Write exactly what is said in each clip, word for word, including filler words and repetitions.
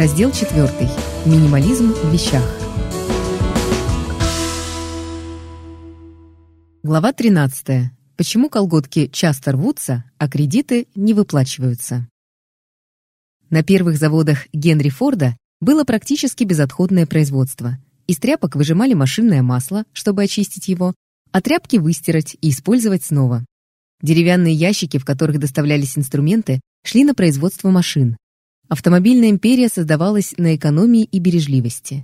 Раздел четвертый. Минимализм в вещах. Глава тринадцатая. Почему колготки часто рвутся, а кредиты не выплачиваются? На первых заводах Генри Форда было практически безотходное производство. Из тряпок выжимали машинное масло, чтобы очистить его, а тряпки выстирать и использовать снова. Деревянные ящики, в которых доставлялись инструменты, шли на производство машин. Автомобильная империя создавалась на экономии и бережливости.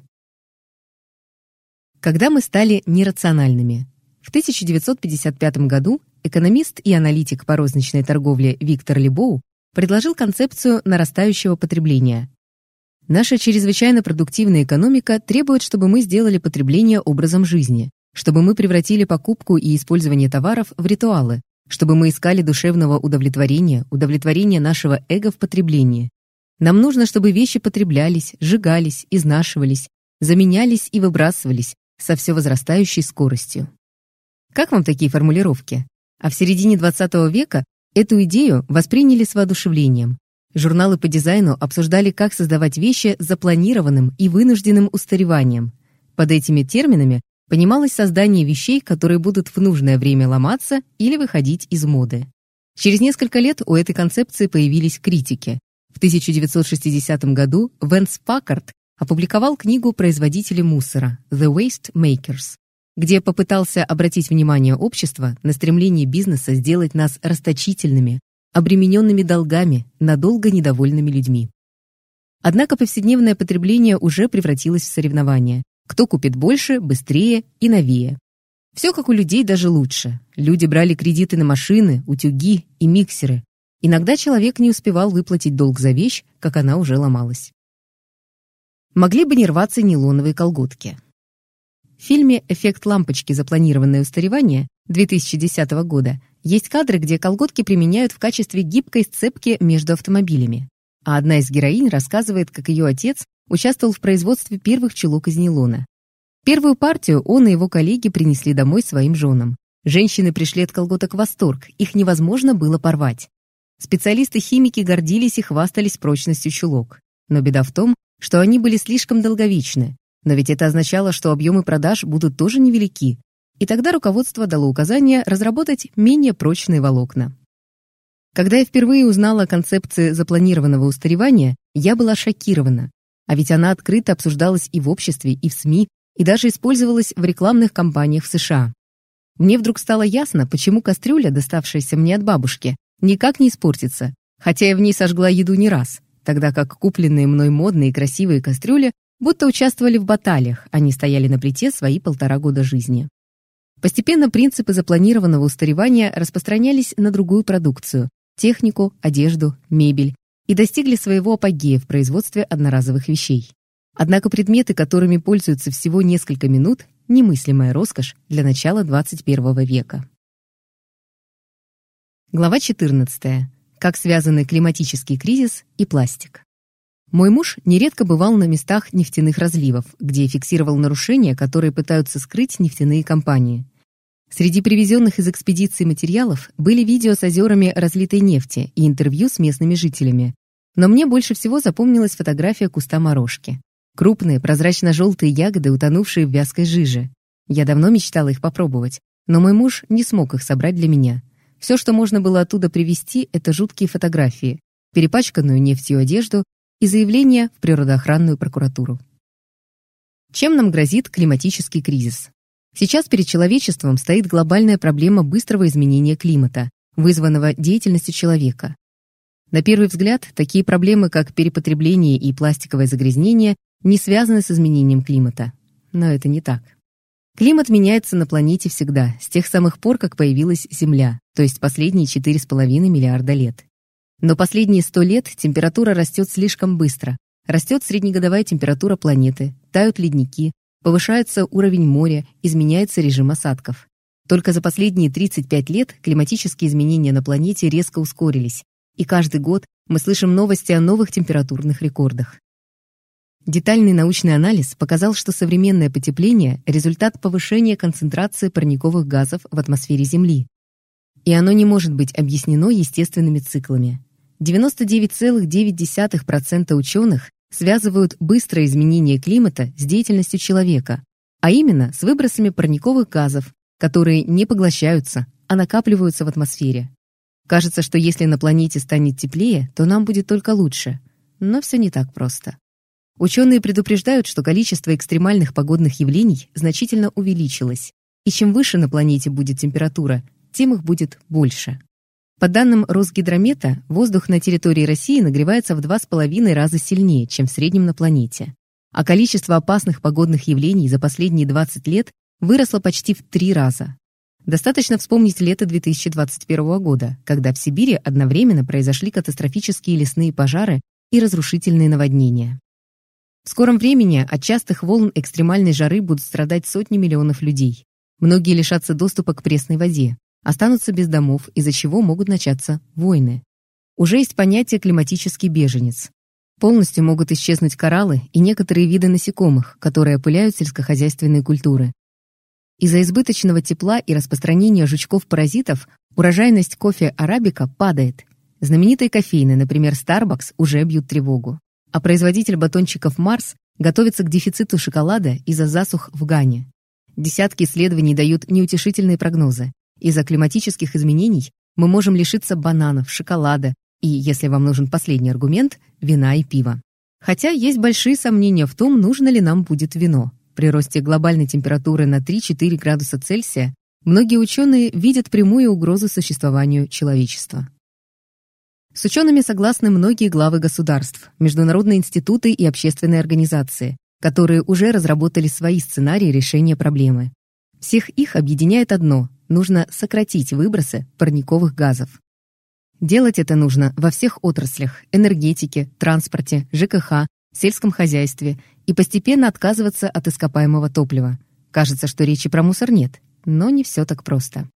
Когда мы стали нерациональными? В тысяча девятьсот пятьдесят пятом году экономист и аналитик по розничной торговле Виктор Лебоу предложил концепцию нарастающего потребления. Наша чрезвычайно продуктивная экономика требует, чтобы мы сделали потребление образом жизни, чтобы мы превратили покупку и использование товаров в ритуалы, чтобы мы искали душевного удовлетворения, удовлетворения нашего эго в потреблении. Нам нужно, чтобы вещи потреблялись, сжигались, изнашивались, заменялись и выбрасывались со все возрастающей скоростью. Как вам такие формулировки? А в середине двадцатого века эту идею восприняли с воодушевлением. Журналы по дизайну обсуждали, как создавать вещи с запланированным и вынужденным устареванием. Под этими терминами понималось создание вещей, которые будут в нужное время ломаться или выходить из моды. Через несколько лет у этой концепции появились критики. В тысяча девятьсот шестидесятом году Венс Паккард опубликовал книгу «Производители мусора» «The Waste Makers», где попытался обратить внимание общества на стремление бизнеса сделать нас расточительными, обремененными долгами, надолго недовольными людьми. Однако повседневное потребление уже превратилось в соревнование. Кто купит больше, быстрее и новее. Все как у людей, даже лучше. Люди брали кредиты на машины, утюги и миксеры. Иногда человек не успевал выплатить долг за вещь, как она уже ломалась. Могли бы не рваться нейлоновые колготки. В фильме «Эффект лампочки. Запланированное устаревание» две тысячи десятого года есть кадры, где колготки применяют в качестве гибкой сцепки между автомобилями. А одна из героинь рассказывает, как ее отец участвовал в производстве первых чулок из нейлона. Первую партию он и его коллеги принесли домой своим женам. Женщины пришли от колготок в восторг, их невозможно было порвать. Специалисты-химики гордились и хвастались прочностью чулок. Но беда в том, что они были слишком долговечны. Но ведь это означало, что объемы продаж будут тоже невелики. И тогда руководство дало указание разработать менее прочные волокна. Когда я впервые узнала о концепции запланированного устаревания, я была шокирована. А ведь она открыто обсуждалась и в обществе, и в СМИ, и даже использовалась в рекламных кампаниях в США. Мне вдруг стало ясно, почему кастрюля, доставшаяся мне от бабушки, никак не испортится, хотя я в ней сожгла еду не раз, тогда как купленные мной модные и красивые кастрюли будто участвовали в баталиях, они стояли на плите свои полтора года жизни. Постепенно принципы запланированного устаревания распространялись на другую продукцию – технику, одежду, мебель, и достигли своего апогея в производстве одноразовых вещей. Однако предметы, которыми пользуются всего несколько минут – немыслимая роскошь для начала двадцать первого века. Глава четырнадцатая. Как связаны климатический кризис и пластик. Мой муж нередко бывал на местах нефтяных разливов, где фиксировал нарушения, которые пытаются скрыть нефтяные компании. Среди привезенных из экспедиции материалов были видео с озерами разлитой нефти и интервью с местными жителями. Но мне больше всего запомнилась фотография куста морожки. Крупные, прозрачно-желтые ягоды, утонувшие в вязкой жиже. Я давно мечтала их попробовать, но мой муж не смог их собрать для меня. Все, что можно было оттуда привезти, это жуткие фотографии, перепачканную нефтью одежду и заявление в природоохранную прокуратуру. Чем нам грозит климатический кризис? Сейчас перед человечеством стоит глобальная проблема быстрого изменения климата, вызванного деятельностью человека. На первый взгляд, такие проблемы, как перепотребление и пластиковое загрязнение, не связаны с изменением климата. Но это не так. Климат меняется на планете всегда, с тех самых пор, как появилась Земля, то есть последние четыре с половиной миллиарда лет. Но последние сто лет температура растет слишком быстро. Растет среднегодовая температура планеты, тают ледники, повышается уровень моря, изменяется режим осадков. Только за последние тридцать пять лет климатические изменения на планете резко ускорились, и каждый год мы слышим новости о новых температурных рекордах. Детальный научный анализ показал, что современное потепление – результат повышения концентрации парниковых газов в атмосфере Земли. И оно не может быть объяснено естественными циклами. девяносто девять целых девять десятых процента ученых связывают быстрое изменение климата с деятельностью человека, а именно с выбросами парниковых газов, которые не поглощаются, а накапливаются в атмосфере. Кажется, что если на планете станет теплее, то нам будет только лучше. Но все не так просто. Ученые предупреждают, что количество экстремальных погодных явлений значительно увеличилось, и чем выше на планете будет температура, тем их будет больше. По данным Росгидромета, воздух на территории России нагревается в два с половиной раза сильнее, чем в среднем на планете. А количество опасных погодных явлений за последние двадцать лет выросло почти в три раза. Достаточно вспомнить лето две тысячи двадцать первого года, когда в Сибири одновременно произошли катастрофические лесные пожары и разрушительные наводнения. В скором времени от частых волн экстремальной жары будут страдать сотни миллионов людей. Многие лишатся доступа к пресной воде, останутся без домов, из-за чего могут начаться войны. Уже есть понятие «климатический беженец». Полностью могут исчезнуть кораллы и некоторые виды насекомых, которые опыляют сельскохозяйственные культуры. Из-за избыточного тепла и распространения жучков-паразитов урожайность кофе арабика падает. Знаменитые кофейны, например, Starbucks, уже бьют тревогу. А производитель батончиков Марс готовится к дефициту шоколада из-за засух в Гане. Десятки исследований дают неутешительные прогнозы. Из-за климатических изменений мы можем лишиться бананов, шоколада и, если вам нужен последний аргумент, вина и пива. Хотя есть большие сомнения в том, нужно ли нам будет вино. При росте глобальной температуры на три-четыре градуса Цельсия многие ученые видят прямую угрозу существованию человечества. С учеными согласны многие главы государств, международные институты и общественные организации, которые уже разработали свои сценарии решения проблемы. Всех их объединяет одно – нужно сократить выбросы парниковых газов. Делать это нужно во всех отраслях – энергетике, транспорте, ЖКХ, сельском хозяйстве и постепенно отказываться от ископаемого топлива. Кажется, что речи про мусор нет, но не все так просто.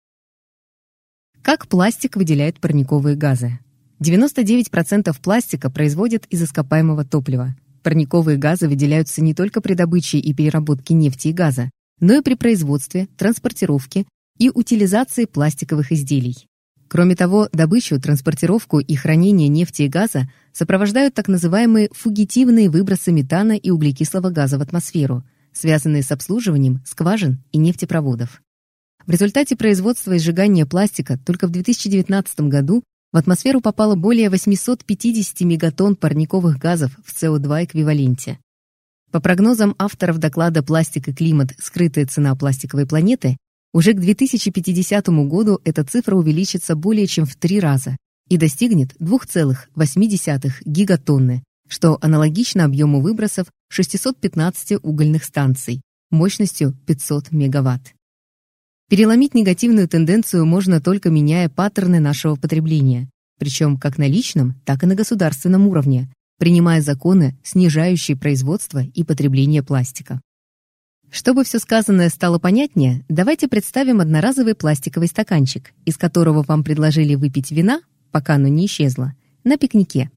Как пластик выделяет парниковые газы? девяносто девять процентов пластика производят из ископаемого топлива. Парниковые газы выделяются не только при добыче и переработке нефти и газа, но и при производстве, транспортировке и утилизации пластиковых изделий. Кроме того, добычу, транспортировку и хранение нефти и газа сопровождают так называемые фугитивные выбросы метана и углекислого газа в атмосферу, связанные с обслуживанием скважин и нефтепроводов. В результате производства и сжигания пластика только в две тысячи девятнадцатом году в атмосферу попало более восемьсот пятьдесят мегатонн парниковых газов в С О два эквиваленте. По прогнозам авторов доклада «Пластик и климат. Скрытая цена пластиковой планеты», уже к две тысячи пятидесятому году эта цифра увеличится более чем в три раза и достигнет двух целых восьми десятых гигатонны, что аналогично объему выбросов шестисот пятнадцати угольных станций мощностью пятьсот мегаватт. Переломить негативную тенденцию можно только меняя паттерны нашего потребления, причем как на личном, так и на государственном уровне, принимая законы, снижающие производство и потребление пластика. Чтобы все сказанное стало понятнее, давайте представим одноразовый пластиковый стаканчик, из которого вам предложили выпить вина, пока оно не исчезло, на пикнике.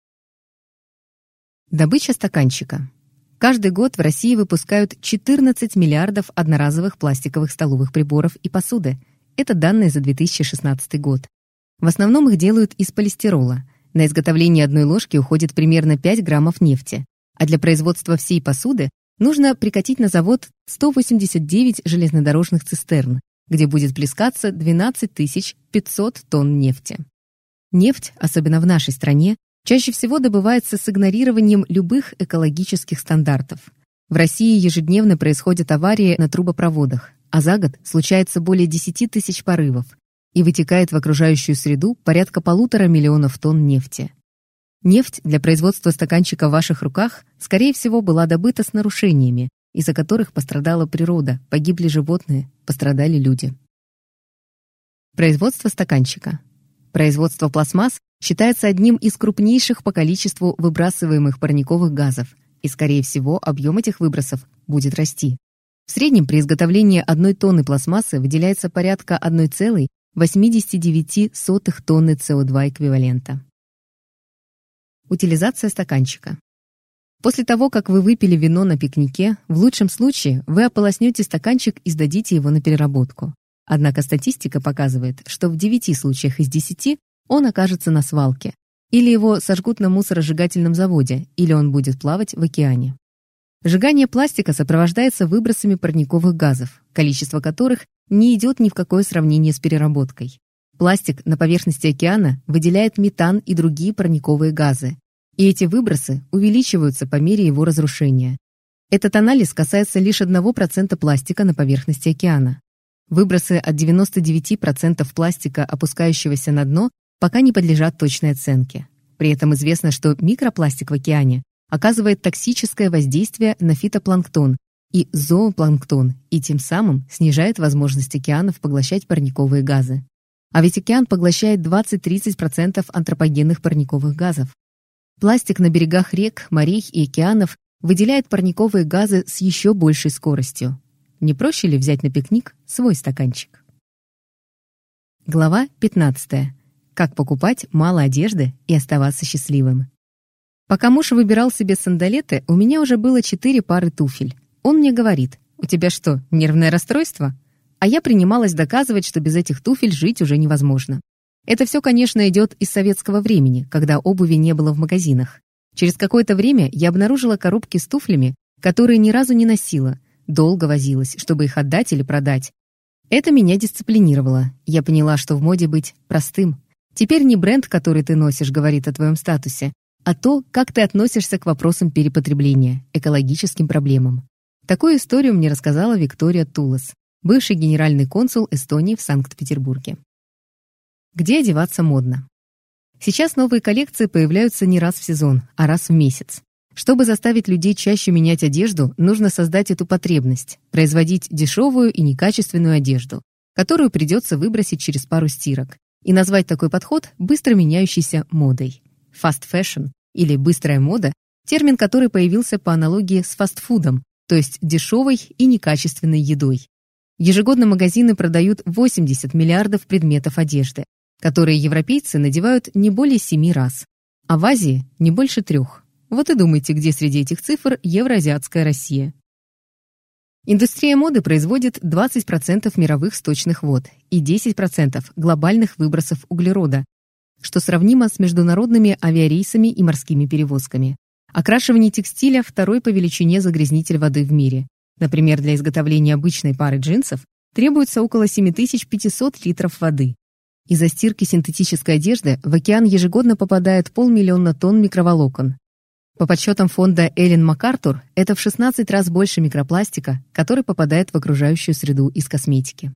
Добыча стаканчика. Каждый год в России выпускают четырнадцать миллиардов одноразовых пластиковых столовых приборов и посуды. Это данные за две тысячи шестнадцатый год. В основном их делают из полистирола. На изготовление одной ложки уходит примерно пять граммов нефти, а для производства всей посуды нужно прикатить на завод сто восемьдесят девять железнодорожных цистерн, где будет плескаться двенадцать тысяч пятьсот тонн нефти. Нефть, особенно в нашей стране, чаще всего добывается с игнорированием любых экологических стандартов. В России ежедневно происходят аварии на трубопроводах, а за год случается более десяти тысяч порывов и вытекает в окружающую среду порядка полутора миллионов тонн нефти. Нефть для производства стаканчика в ваших руках, скорее всего, была добыта с нарушениями, из-за которых пострадала природа, погибли животные, пострадали люди. Производство стаканчика. Производство пластмасс считается одним из крупнейших по количеству выбрасываемых парниковых газов, и, скорее всего, объем этих выбросов будет расти. В среднем при изготовлении одной тонны пластмассы выделяется порядка одна целая восемьдесят девять сотых тонны С О два эквивалента. Утилизация стаканчика. После того, как вы выпили вино на пикнике, в лучшем случае вы ополоснете стаканчик и сдадите его на переработку. Однако статистика показывает, что в девяти случаях из десяти он окажется на свалке, Или его сожгут на мусоросжигательном заводе, или он будет плавать в океане. Сжигание пластика сопровождается выбросами парниковых газов, количество которых не идет ни в какое сравнение с переработкой. Пластик на поверхности океана выделяет метан и другие парниковые газы, и эти выбросы увеличиваются по мере его разрушения. Этот анализ касается лишь одного процента пластика на поверхности океана. Выбросы от девяноста девяти процентов пластика, опускающегося на дно, пока не подлежат точной оценке. При этом известно, что микропластик в океане оказывает токсическое воздействие на фитопланктон и зоопланктон и тем самым снижает возможность океанов поглощать парниковые газы. А ведь океан поглощает двадцать-тридцать процентов антропогенных парниковых газов. Пластик на берегах рек, морей и океанов выделяет парниковые газы с еще большей скоростью. Не проще ли взять на пикник свой стаканчик? Глава пятнадцатая. Как покупать мало одежды и оставаться счастливым. Пока муж выбирал себе сандалеты, у меня уже было четыре пары туфель. Он мне говорит: «У тебя что, нервное расстройство?» А я принималась доказывать, что без этих туфель жить уже невозможно. Это все, конечно, идет из советского времени, когда обуви не было в магазинах. Через какое-то время я обнаружила коробки с туфлями, которые ни разу не носила, долго возилась, чтобы их отдать или продать. Это меня дисциплинировало. Я поняла, что в моде быть простым. Теперь не бренд, который ты носишь, говорит о твоем статусе, а то, как ты относишься к вопросам перепотребления, экологическим проблемам. Такую историю мне рассказала Виктория Тулас, бывший генеральный консул Эстонии в Санкт-Петербурге. Где одеваться модно? Сейчас новые коллекции появляются не раз в сезон, а раз в месяц. Чтобы заставить людей чаще менять одежду, нужно создать эту потребность, производить дешевую и некачественную одежду, которую придется выбросить через пару стирок, и назвать такой подход быстро меняющейся модой. Fast fashion или быстрая мода – термин, который появился по аналогии с фастфудом, то есть дешевой и некачественной едой. Ежегодно магазины продают восемьдесят миллиардов предметов одежды, которые европейцы надевают не более семи раз, а в Азии – не больше трех. Вот и думайте, где среди этих цифр евроазиатская Россия. Индустрия моды производит двадцать процентов мировых сточных вод и десять процентов глобальных выбросов углерода, что сравнимо с международными авиарейсами и морскими перевозками. Окрашивание текстиля – второй по величине загрязнитель воды в мире. Например, для изготовления обычной пары джинсов требуется около семь тысяч пятьсот литров воды. Из-за стирки синтетической одежды в океан ежегодно попадает полмиллиона тонн микроволокон. По подсчетам фонда Эллен МакАртур, это в шестнадцать раз больше микропластика, который попадает в окружающую среду из косметики.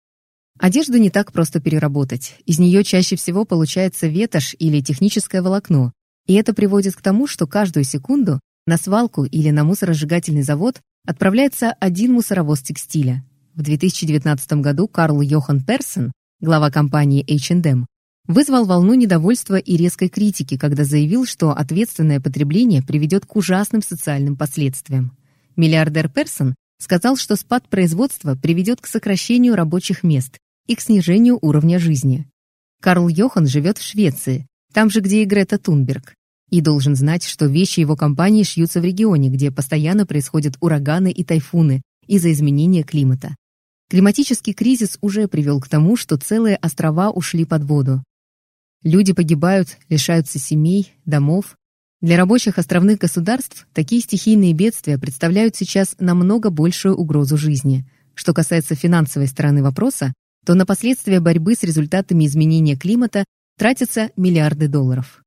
Одежду не так просто переработать. Из нее чаще всего получается ветошь или техническое волокно, и это приводит к тому, что каждую секунду на свалку или на мусоросжигательный завод отправляется один мусоровоз текстиля. В две тысячи девятнадцатом году Карл Йохан Персен, глава компании эйч энд эм, вызвал волну недовольства и резкой критики, когда заявил, что ответственное потребление приведет к ужасным социальным последствиям. Миллиардер Персен сказал, что спад производства приведет к сокращению рабочих мест и к снижению уровня жизни. Карл Йохан живет в Швеции, там же, где и Грета Тунберг, и должен знать, что вещи его компании шьются в регионе, где постоянно происходят ураганы и тайфуны из-за изменения климата. Климатический кризис уже привел к тому, что целые острова ушли под воду. Люди погибают, лишаются семей, домов. Для рабочих островных государств такие стихийные бедствия представляют сейчас намного большую угрозу жизни. Что касается финансовой стороны вопроса, то на последствия борьбы с результатами изменения климата тратятся миллиарды долларов.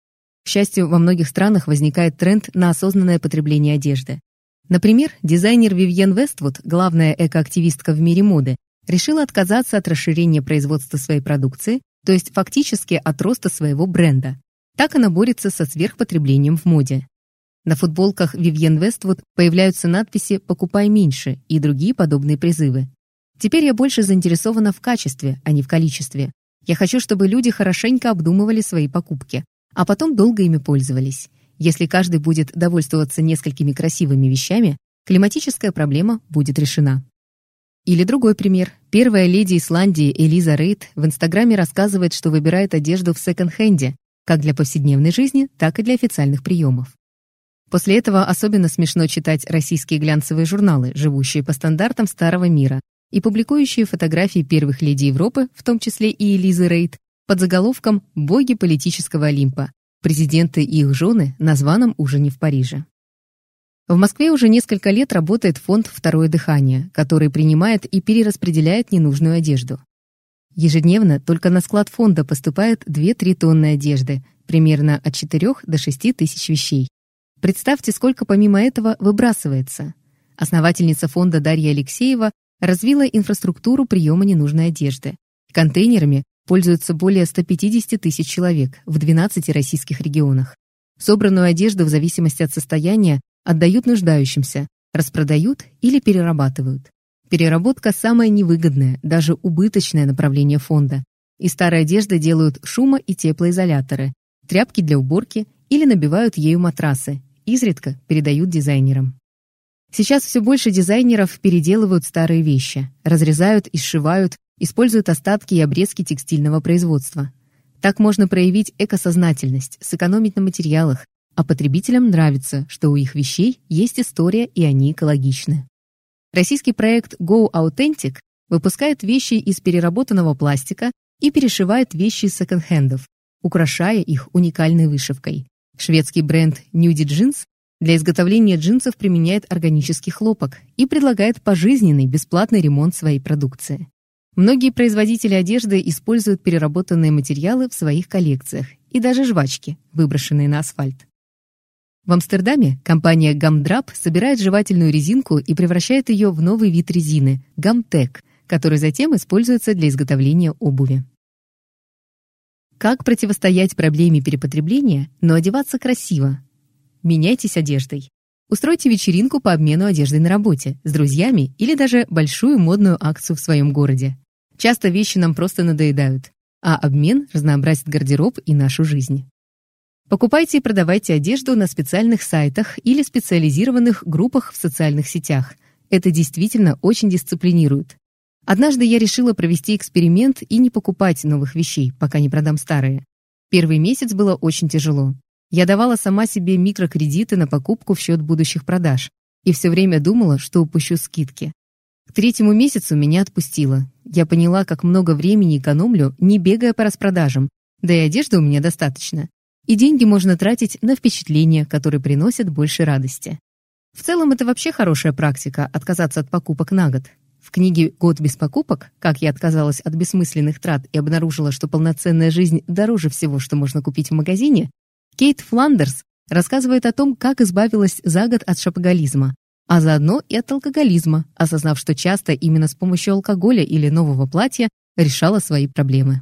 К счастью, во многих странах возникает тренд на осознанное потребление одежды. Например, дизайнер Вивьен Вествуд, главная экоактивистка в мире моды, решила отказаться от расширения производства своей продукции, то есть фактически от роста своего бренда. Так она борется со сверхпотреблением в моде. На футболках Вивьен Вествуд появляются надписи «Покупай меньше» и другие подобные призывы. Теперь я больше заинтересована в качестве, а не в количестве. Я хочу, чтобы люди хорошенько обдумывали свои покупки, а потом долго ими пользовались. Если каждый будет довольствоваться несколькими красивыми вещами, климатическая проблема будет решена. Или другой пример. Первая леди Исландии Элиза Рейд в Инстаграме рассказывает, что выбирает одежду в секонд-хенде, как для повседневной жизни, так и для официальных приемов. После этого особенно смешно читать российские глянцевые журналы, живущие по стандартам старого мира и публикующие фотографии первых леди Европы, в том числе и Элизы Рейд, под заголовком «Боги политического Олимпа. Президенты и их жены на званом ужине в Париже». В Москве уже несколько лет работает фонд «Второе дыхание», который принимает и перераспределяет ненужную одежду. Ежедневно только на склад фонда поступает две-три тонны одежды, примерно от четырёх до шести тысяч вещей. Представьте, сколько помимо этого выбрасывается. Основательница фонда Дарья Алексеева развила инфраструктуру приема ненужной одежды. Контейнерами пользуются более ста пятидесяти тысяч человек в двенадцати российских регионах. Собранную одежду в зависимости от состояния отдают нуждающимся, распродают или перерабатывают. Переработка – самое невыгодное, даже убыточное направление фонда. Из старой одежды делают шумо- и теплоизоляторы, тряпки для уборки или набивают ею матрасы, изредка передают дизайнерам. Сейчас все больше дизайнеров переделывают старые вещи, разрезают и сшивают, используют остатки и обрезки текстильного производства. Так можно проявить экосознательность, сэкономить на материалах, а потребителям нравится, что у их вещей есть история и они экологичны. Российский проект Go Authentic выпускает вещи из переработанного пластика и перешивает вещи из секонд-хендов, украшая их уникальной вышивкой. Шведский бренд Nudie Jeans для изготовления джинсов применяет органический хлопок и предлагает пожизненный бесплатный ремонт своей продукции. Многие производители одежды используют переработанные материалы в своих коллекциях и даже жвачки, выброшенные на асфальт. В Амстердаме компания Gumdrop собирает жевательную резинку и превращает ее в новый вид резины – Gumtech, который затем используется для изготовления обуви. Как противостоять проблеме перепотребления, но одеваться красиво? Меняйтесь одеждой. Устройте вечеринку по обмену одеждой на работе, с друзьями или даже большую модную акцию в своем городе. Часто вещи нам просто надоедают, а обмен разнообразит гардероб и нашу жизнь. Покупайте и продавайте одежду на специальных сайтах или специализированных группах в социальных сетях. Это действительно очень дисциплинирует. Однажды я решила провести эксперимент и не покупать новых вещей, пока не продам старые. Первый месяц было очень тяжело. Я давала сама себе микрокредиты на покупку в счет будущих продаж и все время думала, что упущу скидки. К третьему месяцу меня отпустило. Я поняла, как много времени экономлю, не бегая по распродажам, да и одежды у меня достаточно. И деньги можно тратить на впечатления, которые приносят больше радости. В целом, это вообще хорошая практика – отказаться от покупок на год. В книге «Год без покупок. Как я отказалась от бессмысленных трат и обнаружила, что полноценная жизнь дороже всего, что можно купить в магазине», Кейт Фландерс рассказывает о том, как избавилась за год от шопоголизма, а заодно и от алкоголизма, осознав, что часто именно с помощью алкоголя или нового платья решала свои проблемы.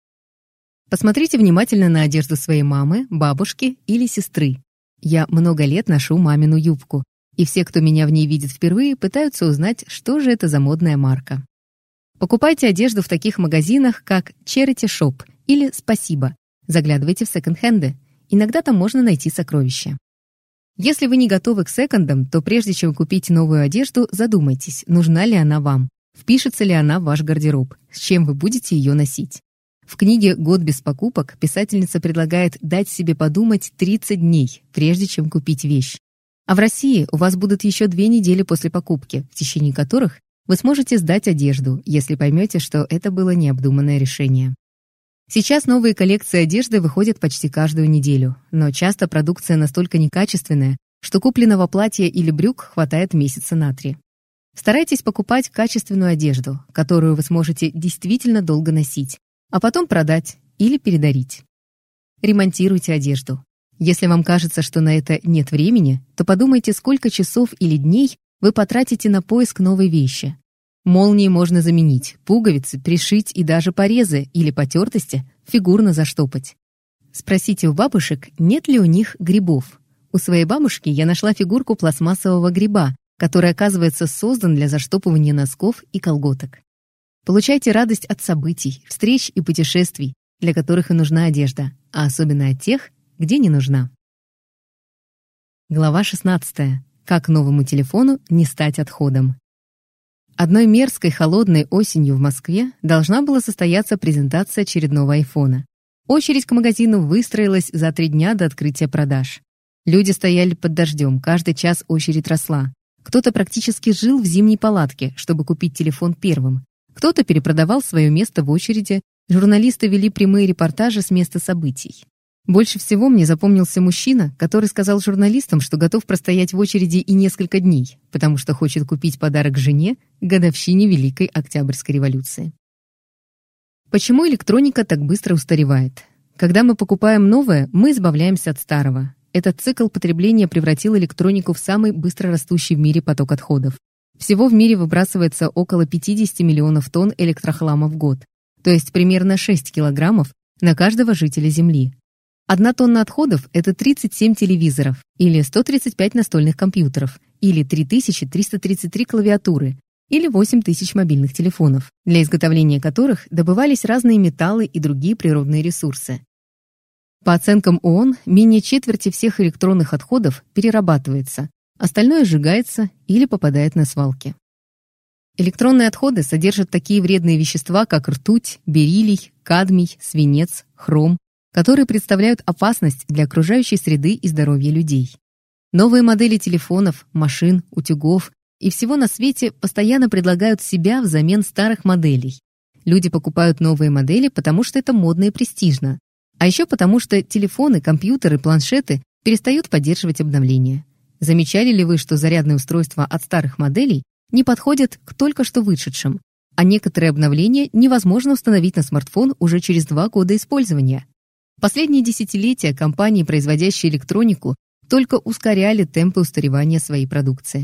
Посмотрите внимательно на одежду своей мамы, бабушки или сестры. Я много лет ношу мамину юбку, и все, кто меня в ней видит впервые, пытаются узнать, что же это за модная марка. Покупайте одежду в таких магазинах, как Charity Shop или Спасибо. Заглядывайте в секонд-хенды. Иногда там можно найти сокровища. Если вы не готовы к секондам, то прежде чем купить новую одежду, задумайтесь, нужна ли она вам, впишется ли она в ваш гардероб, с чем вы будете ее носить. В книге «Год без покупок» писательница предлагает дать себе подумать тридцать дней, прежде чем купить вещь. А в России у вас будут еще две недели после покупки, в течение которых вы сможете сдать одежду, если поймете, что это было необдуманное решение. Сейчас новые коллекции одежды выходят почти каждую неделю, но часто продукция настолько некачественная, что купленного платья или брюк хватает месяца на три. Старайтесь покупать качественную одежду, которую вы сможете действительно долго носить, а потом продать или передарить. Ремонтируйте одежду. Если вам кажется, что на это нет времени, то подумайте, сколько часов или дней вы потратите на поиск новой вещи. Молнии можно заменить, пуговицы пришить и даже порезы или потертости фигурно заштопать. Спросите у бабушек, нет ли у них грибов. У своей бабушки я нашла фигурку пластмассового гриба, который, оказывается, создан для заштопывания носков и колготок. Получайте радость от событий, встреч и путешествий, для которых и нужна одежда, а особенно от тех, где не нужна. Глава шестнадцатая. Как новому телефону не стать отходом. Одной мерзкой холодной осенью в Москве должна была состояться презентация очередного айфона. Очередь к магазину выстроилась за три дня до открытия продаж. Люди стояли под дождем, каждый час очередь росла. Кто-то практически жил в зимней палатке, чтобы купить телефон первым. Кто-то перепродавал свое место в очереди, Журналисты вели прямые репортажи с места событий. Больше всего мне запомнился мужчина, который сказал журналистам, что готов простоять в очереди и несколько дней, потому что хочет купить подарок жене к годовщине Великой Октябрьской революции. Почему электроника так быстро устаревает? Когда мы покупаем новое, мы избавляемся от старого. Этот цикл потребления превратил электронику в самый быстрорастущий в мире поток отходов. Всего в мире выбрасывается около пятьдесят миллионов тонн электрохлама в год, то есть примерно шесть килограммов на каждого жителя Земли. Одна тонна отходов – это тридцать семь телевизоров, или сто тридцать пять настольных компьютеров, или три тысячи триста тридцать три клавиатуры, или восемь тысяч мобильных телефонов, для изготовления которых добывались разные металлы и другие природные ресурсы. По оценкам ООН, менее четверти всех электронных отходов перерабатывается, остальное сжигается или попадает на свалки. Электронные отходы содержат такие вредные вещества, как ртуть, бериллий, кадмий, свинец, хром, которые представляют опасность для окружающей среды и здоровья людей. Новые модели телефонов, машин, утюгов и всего на свете постоянно предлагают себя взамен старых моделей. Люди покупают новые модели, потому что это модно и престижно. А еще потому, что телефоны, компьютеры, планшеты перестают поддерживать обновления. Замечали ли вы, что зарядные устройства от старых моделей не подходят к только что вышедшим, а некоторые обновления невозможно установить на смартфон уже через два года использования? Последние десятилетия компании, производящие электронику, только ускоряли темпы устаревания своей продукции.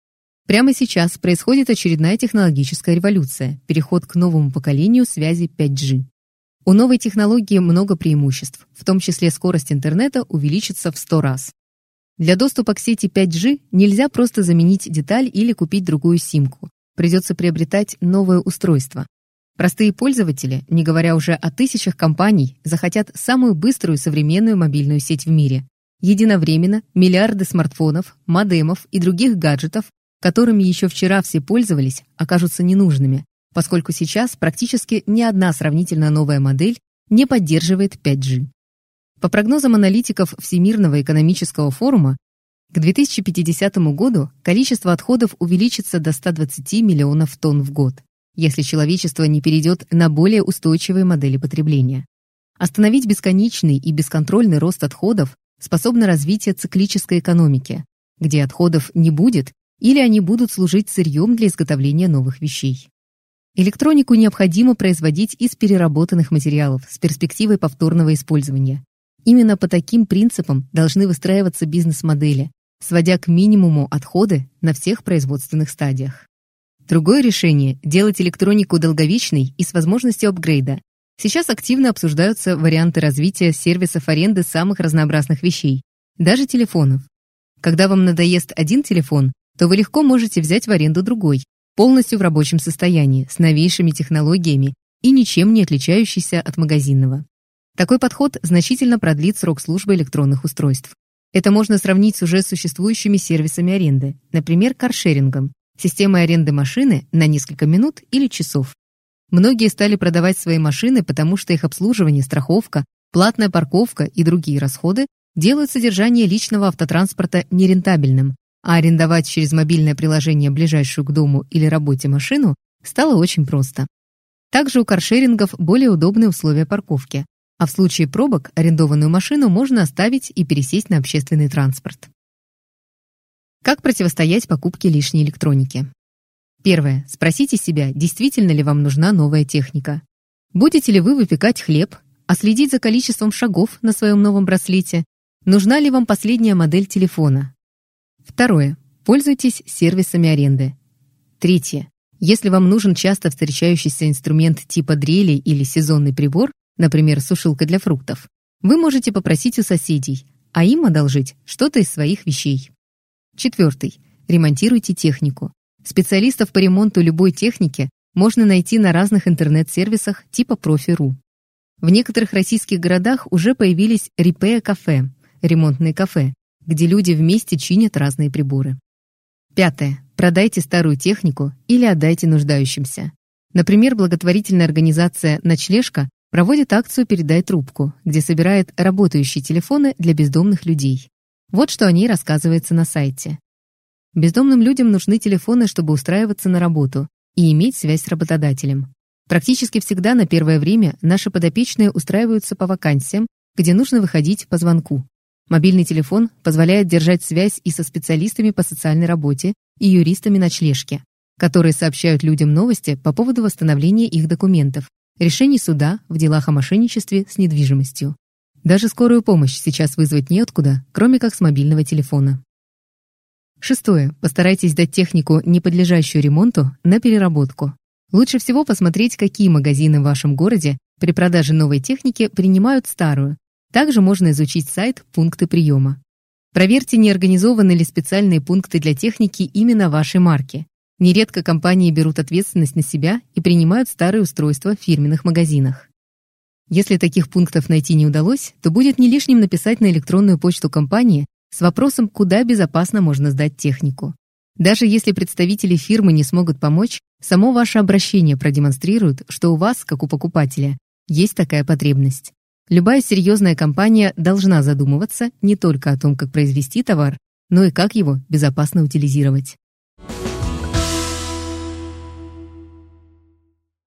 Прямо сейчас происходит очередная технологическая революция – переход к новому поколению связи пять джи. У новой технологии много преимуществ, в том числе скорость интернета увеличится в сто раз. Для доступа к сети пять джи нельзя просто заменить деталь или купить другую симку. Придется приобретать новое устройство. Простые пользователи, не говоря уже о тысячах компаний, захотят самую быструю современную мобильную сеть в мире. Единовременно миллиарды смартфонов, модемов и других гаджетов, которыми еще вчера все пользовались, окажутся ненужными, поскольку сейчас практически ни одна сравнительно новая модель не поддерживает пять джи. По прогнозам аналитиков Всемирного экономического форума, к две тысячи пятидесятому году количество отходов увеличится до ста двадцати миллионов тонн в год, если человечество не перейдет на более устойчивые модели потребления. Остановить бесконечный и бесконтрольный рост отходов способно развитие циклической экономики, где отходов не будет или они будут служить сырьем для изготовления новых вещей. Электронику необходимо производить из переработанных материалов с перспективой повторного использования. Именно по таким принципам должны выстраиваться бизнес-модели, сводя к минимуму отходы на всех производственных стадиях. Другое решение – делать электронику долговечной и с возможностью апгрейда. Сейчас активно обсуждаются варианты развития сервисов аренды самых разнообразных вещей, даже телефонов. Когда вам надоест один телефон, то вы легко можете взять в аренду другой, полностью в рабочем состоянии, с новейшими технологиями и ничем не отличающийся от магазинного. Такой подход значительно продлит срок службы электронных устройств. Это можно сравнить с уже существующими сервисами аренды, например, каршерингом, системой аренды машины на несколько минут или часов. Многие стали продавать свои машины, потому что их обслуживание, страховка, платная парковка и другие расходы делают содержание личного автотранспорта нерентабельным, а арендовать через мобильное приложение ближайшую к дому или работе машину стало очень просто. Также у каршерингов более удобные условия парковки, а в случае пробок арендованную машину можно оставить и пересесть на общественный транспорт. Как противостоять покупке лишней электроники? Первое. Спросите себя, действительно ли вам нужна новая техника. Будете ли вы выпекать хлеб, а следить за количеством шагов на своем новом браслете? Нужна ли вам последняя модель телефона? Второе. Пользуйтесь сервисами аренды. Третье. Если вам нужен часто встречающийся инструмент типа дрели или сезонный прибор, например, сушилка для фруктов, вы можете попросить у соседей, а им одолжить что-то из своих вещей. Четвертый. Ремонтируйте технику. Специалистов по ремонту любой техники можно найти на разных интернет-сервисах типа профи точка ру. В некоторых российских городах уже появились репея-кафе, ремонтные кафе, где люди вместе чинят разные приборы. Пятое. Продайте старую технику или отдайте нуждающимся. Например, благотворительная организация «Ночлежка» проводит акцию «Передай трубку», где собирает работающие телефоны для бездомных людей. Вот что о ней рассказывается на сайте. Бездомным людям нужны телефоны, чтобы устраиваться на работу и иметь связь с работодателем. Практически всегда на первое время наши подопечные устраиваются по вакансиям, где нужно выходить по звонку. Мобильный телефон позволяет держать связь и со специалистами по социальной работе, и юристами ночлежки, которые сообщают людям новости по поводу восстановления их документов, решений суда в делах о мошенничестве с недвижимостью. Даже скорую помощь сейчас вызвать неоткуда, кроме как с мобильного телефона. Шестое. Постарайтесь дать технику, не подлежащую ремонту, на переработку. Лучше всего посмотреть, какие магазины в вашем городе при продаже новой техники принимают старую. Также можно изучить сайт «Пункты приема». Проверьте, не организованы ли специальные пункты для техники именно вашей марки. Нередко компании берут ответственность на себя и принимают старые устройства в фирменных магазинах. Если таких пунктов найти не удалось, то будет не лишним написать на электронную почту компании с вопросом, куда безопасно можно сдать технику. Даже если представители фирмы не смогут помочь, само ваше обращение продемонстрирует, что у вас, как у покупателя, есть такая потребность. Любая серьезная компания должна задумываться не только о том, как произвести товар, но и как его безопасно утилизировать.